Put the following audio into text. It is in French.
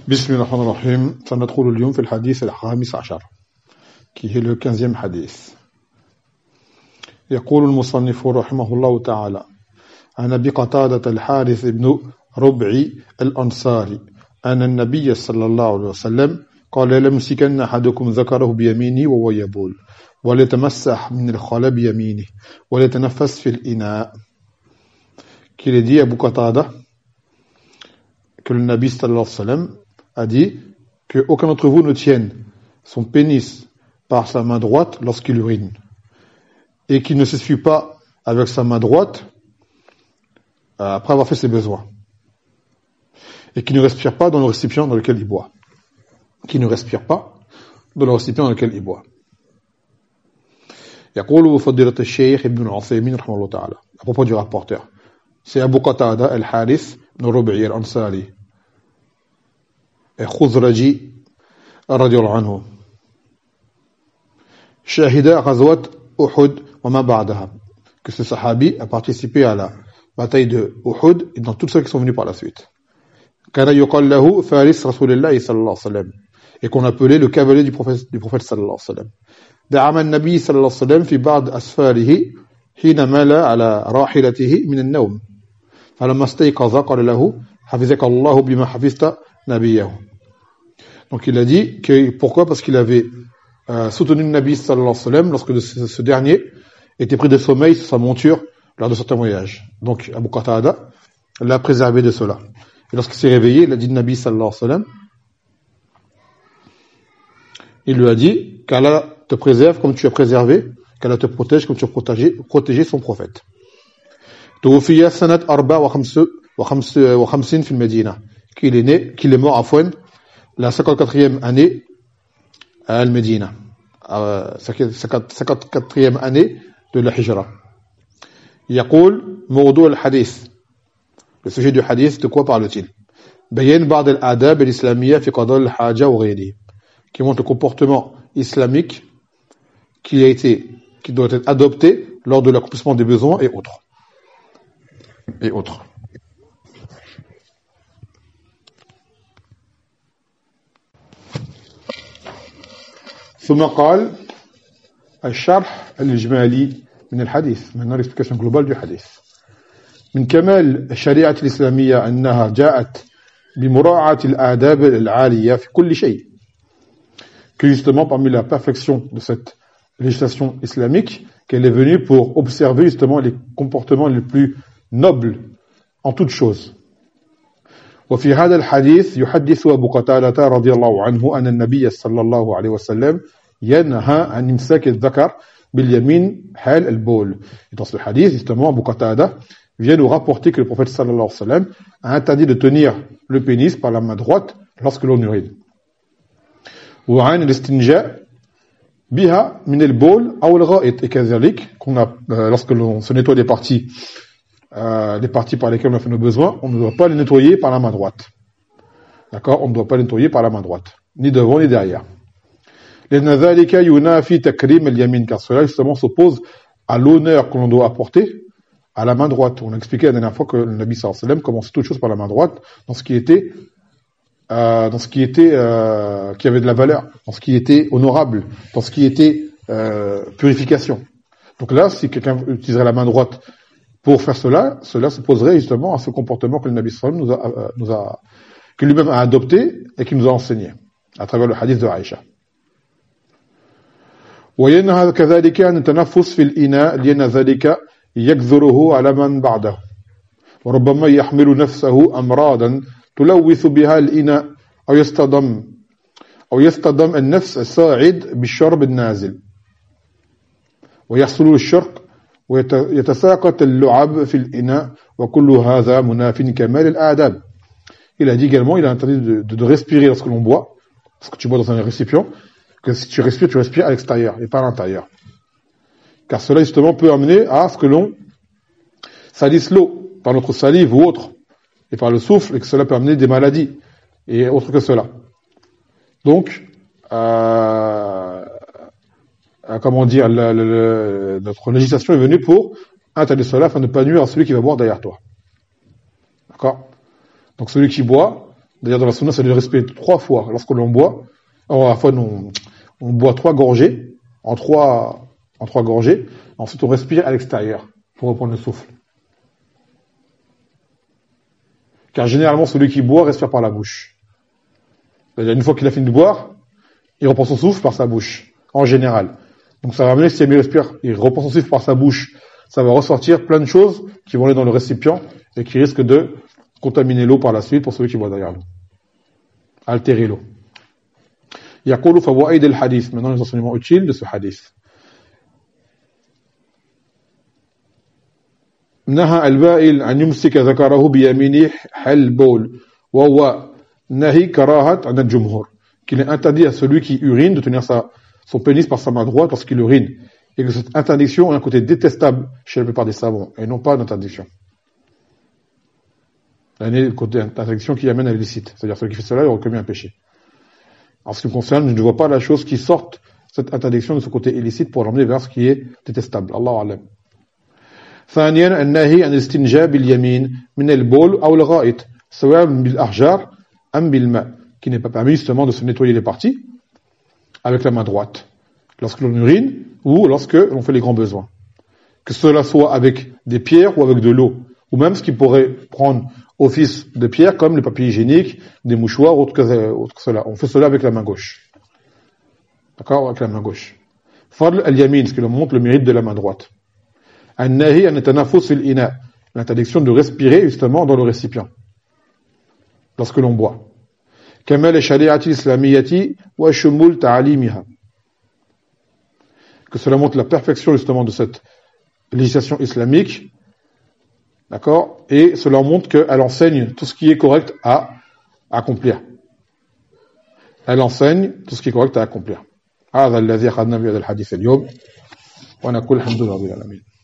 بسم الله الرحمن الرحيم. سندخل اليوم في الحديث الخامس عشر qui est le 15e حديث. يقول المصنف رحمه الله تعالى: عن أبي قتادة الحارث بن ربعي الأنصاري أن النبي صلى الله عليه وسلم قال: ليمسكن أحدكم ذكره بيمينه وهو يبول وليتمسح من الخلاء بيمينه وليتنفس في الإناء. Qu'il est dit à Abu Qatada que le Nabi sallallahu alayhi wa sallam a dit que aucun d'entre vous ne tienne son pénis par sa main droite lorsqu'il urine et qu'il ne s'essuie pas avec sa main droite après avoir fait ses besoins et qu'il ne respire pas dans le récipient dans lequel il boit. Qu'il ne respire pas dans le récipient dans lequel il boit. يقول فضيلة الشيخ ابن العثيمين رحمه الله تعالى à propos du rapporteur. C'est Abu Qatada al-Harith ibn Rubi' al-Ansari Khuzraji radiyallahu anhu. Shahida Ghazwat Uhud wa ma ba'daha. Que ce sahabi a participé à la bataille de Uhud et dans toutes celles qui sont venues par la suite. Kana yuqal lahu Faris Rasulillah sallallahu alayhi wa sallam. Et qu'on appelait le cavalier du prophète sallallahu alayhi wa sallam. دعم النبي صلى الله عليه وسلم في بعض أسفاره حين مال على راحلته من النوم فلما استيقظ قال له حفظك الله بما حفظت نبيه. Donc il a dit que pourquoi? Parce qu'il avait soutenu le Nabi sallallahu alayhi wa sallam lorsque ce dernier était pris de sommeil sur sa monture lors de certains voyages. Donc Abu Qatada l'a préservé de cela. Et lorsqu'il s'est réveillé, il a dit au Nabi sallallahu alayhi wa sallam, il lui a dit qu'Allah te préserve comme tu as préservé, qu'Allah te protège comme tu as protégé son prophète. توفي سنة 54 في المدينة. Qu'il est mort à Fouane la 54e année à Al-Médina, 54e année de la Hijra. يقول موضوع الحديث. Le sujet du hadith, de quoi parle-t-il? بيان بعض الآداب الإسلامية في قضاء الحاجة وغيره. Qui montre le comportement islamique qui doit être adopté lors de l'accomplissement des besoins et autres. ثم قال الشرح الإجمالي من الحديث. Maintenant l'explication globale du hadith. من كمال الشريعة الإسلامية أنها جاءت بمراعاة الآداب العالية في كل شيء. Que justement parmi la perfection de cette législation islamique, qu'elle est venue pour observer justement les comportements les plus nobles en toutes choses. وفي هذا الحديث يحدث أبو قتادة رضي الله عنه أن النبي صلى الله عليه وسلم ينهى عن إمساك الذكر باليمين حال البول. Et dans ce hadith, justement, Abu Qatada vient nous rapporter que le prophète sallallahu alayhi wa sallam a interdit de tenir le pénis par la main droite lorsque l'on urine. وعن الاستنجاء بها من البول أو الغائط. Et كذلك lorsque l'on se nettoie les parties par lesquelles on a fait nos besoins, on ne doit pas les nettoyer par la main droite. D'accord? On ne doit pas les nettoyer par la main droite, ni devant ni derrière. لأن ذلك ينافي تكريم اليمين, car cela justement s'oppose à l'honneur que l'on doit apporter à la main droite. On a expliqué la dernière fois que le Nabi sallallahu alayhi wa sallam commençait toute chose par la main droite dans ce qui avait de la valeur, dans ce qui était honorable, dans ce qui était purification. Donc là, si quelqu'un utiliserait la main droite pour faire cela s'opposerait justement à ce comportement que le Nabi sallallahu alayhi wa sallam que lui-même a adopté et qui nous a enseigné à travers le hadith de Aïcha. وينهى كذلك عن التنفس في الإناء لأن ذلك يكثره على من بعده وربما يحمل نفسه أمراضا تلوث بها الإناء أو يصطدم النفس الصاعد بالشرب النازل ويحصل الشرق ويتساقط اللعاب في الإناء وكل هذا مناف كمال الآداب. Il a dit également, il a interdit de respirer lorsque l'on boit, parce que tu bois dans un récipient, que si tu respires à l'extérieur et pas à l'intérieur. Car cela justement peut amener à ce que l'on salisse l'eau par notre salive ou autre, et par le souffle, et que cela peut amener des maladies et autre que cela. Donc, comment dire, notre législation est venue pour interdire cela afin de ne pas nuire à celui qui va boire derrière toi. D'accord? Donc celui qui boit D'ailleurs, dans la sunna, c'est de respirer 3 fois lorsque l'on boit. Alors, à la fois, on boit 3 gorgées, en trois gorgées. Ensuite, on respire à l'extérieur pour reprendre le souffle. Car généralement, celui qui boit respire par la bouche. C'est-à-dire, une fois qu'il a fini de boire, il reprend son souffle par sa bouche, en général. Donc ça va amener, si il respire, il reprend son souffle par sa bouche, ça va ressortir plein de choses qui vont aller dans le récipient et qui risquent de contaminer l'eau par la suite pour celui qui boit derrière l'eau. Altérer l'eau. يقول فوائد الحديث. Maintenant, les enseignements utiles de ce hadith. نهى البائل أن يمسك ذكره بيمينه حل البول وهو نهي كراهة عند الجمهور. Qu'il est interdit à celui qui urine de tenir son pénis par sa main droite lorsqu'il urine. Et que cette interdiction a un côté détestable chez la plupart des savants, et non pas une interdiction. Le côté interdiction qui amène à l'illicite. C'est-à-dire celui qui fait cela, il aura commis un péché. En ce qui me concerne, je ne vois pas la chose qui sorte cette interdiction de ce côté illicite pour l'emmener vers ce qui est détestable. Allahu a'lam. ثانيا النهي عن الاستنجاء باليمين من البول أو الغائط سواء بالأحجار أم بالماء, qui n'est pas permis justement de se nettoyer les parties avec la main droite lorsque l'on urine ou lorsque l'on fait les grands besoins. Que cela soit avec des pierres ou avec de l'eau, ou même ce qui pourrait prendre office de pierre comme les papiers hygiéniques, des mouchoirs, autre que cela. On fait cela avec la main gauche. D'accord? Avec la main gauche. Fadl al-yamin, ce qui montre le mérite de la main droite. An-nahi an tanafus fil ina, l'interdiction de respirer justement dans le récipient lorsque l'on boit. Kamal shari'ati islamiyati wa shumul ta'alimiha. Que cela montre la perfection justement de cette législation islamique, d'accord, et cela montre qu'elle enseigne tout ce qui est correct à accomplir. Elle enseigne tout ce qui est correct à accomplir. هذا الذي أخذنا بهذا الحديث اليوم ونقول الحمد لله رب العالمين.